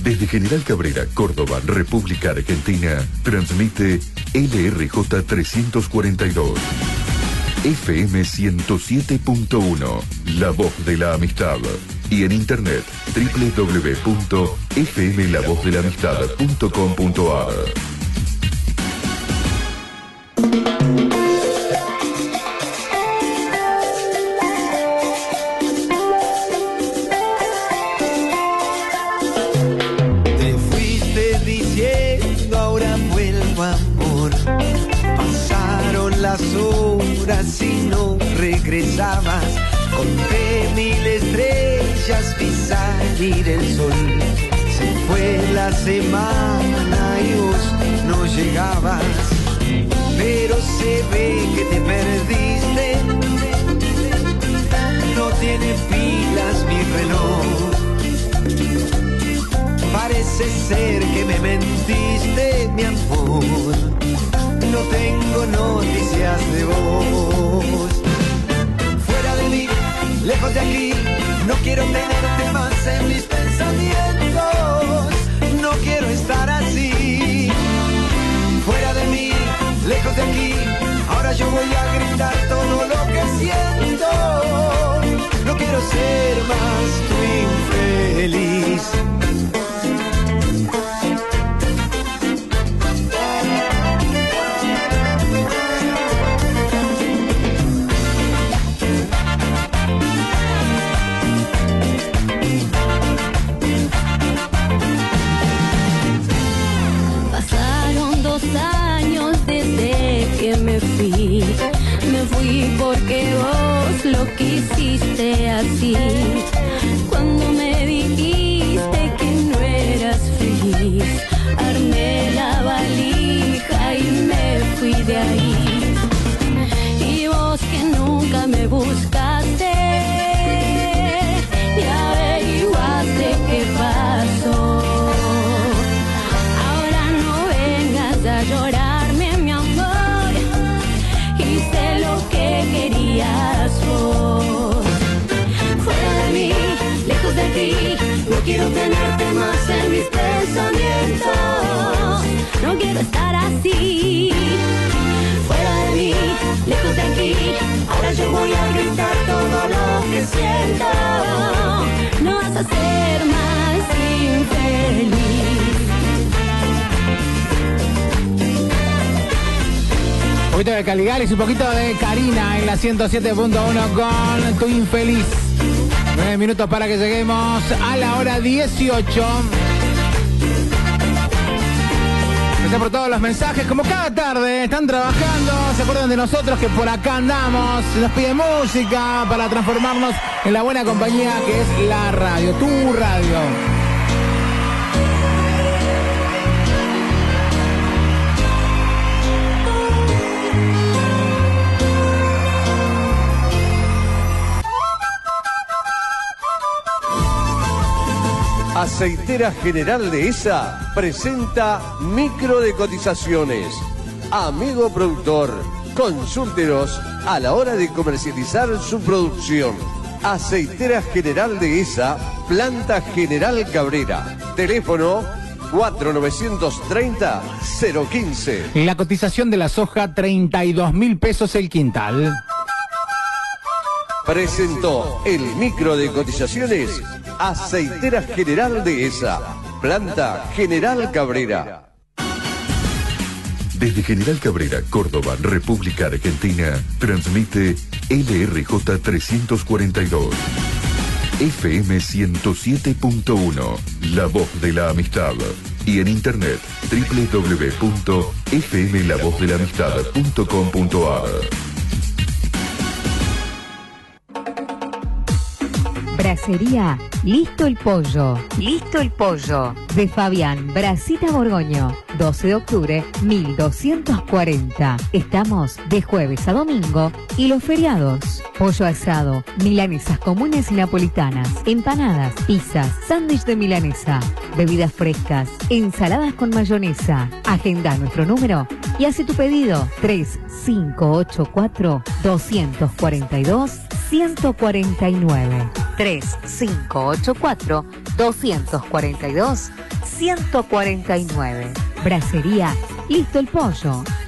Desde General Cabrera, Córdoba, República Argentina, transmite LRJ 342. FM 107.1, La Voz de la Amistad. Y en internet, www.fmlavozdelamistad.com.ar. Te fuiste diciendo ahora vuelvo amor. Pasaron las horas y no regresabas. Conté 1000 estrellas, vi salir el sol. Se fue la semana y vos no llegabas. Pero se ve que te perdiste. No tiene pilas mi reloj. Parece ser que me mentiste, mi amor. No tengo noticias de vos. Fuera de mí, lejos de aquí, no quiero tenerte más en mis pensamientos. No quiero estar así. Fuera de mí, lejos de aquí, ahora yo voy a gritar todo lo que siento. No quiero ser más tu infeliz. Me fui porque vos lo quisiste así. Cuando me dijiste que no eras feliz, armé la valija y me fui de ahí. Y vos que nunca me buscaste, ya averiguaste qué pasó. Ahora no vengas a llorar, querías vos. Fuera de mí, lejos de ti, no quiero tenerte más en mis pensamientos. No quiero estar así. Fuera de mí, lejos de aquí, ahora yo voy a gritar todo lo que siento. No vas a ser más infeliz. Un poquito de Caligaris y un poquito de Karina en la 107.1 con Tu Infeliz. 9 minutos para que lleguemos a la hora 18. Gracias por todos los mensajes. Como cada tarde están trabajando, se acuerdan de nosotros que por acá andamos. Nos piden música para transformarnos en la buena compañía que es la radio, tu radio. Aceitera General Dehesa presenta micro de cotizaciones. Amigo productor, consúltenos a la hora de comercializar su producción. Aceitera General Dehesa, Planta General Cabrera. Teléfono 4930-015. La cotización de la soja, 32.000 pesos el quintal. Presentó el micro de cotizaciones Aceitera General Dehesa, Planta General Cabrera. Desde General Cabrera, Córdoba, República Argentina, transmite LRJ 342. FM 107.1, La Voz de la Amistad. Y en internet, www.fmlavozdelamistad.com.ar. Bracería Listo el Pollo. Listo el Pollo. De Fabián Brasita Borgoño. 12 de octubre, 1240. Estamos de jueves a domingo y los feriados. Pollo asado, milanesas comunes y napolitanas, empanadas, pizzas, sándwich de milanesa, bebidas frescas, ensaladas con mayonesa. Agenda nuestro número y hace tu pedido. 3584-242-149. 3584-242-149. Bracería Listo el Pollo.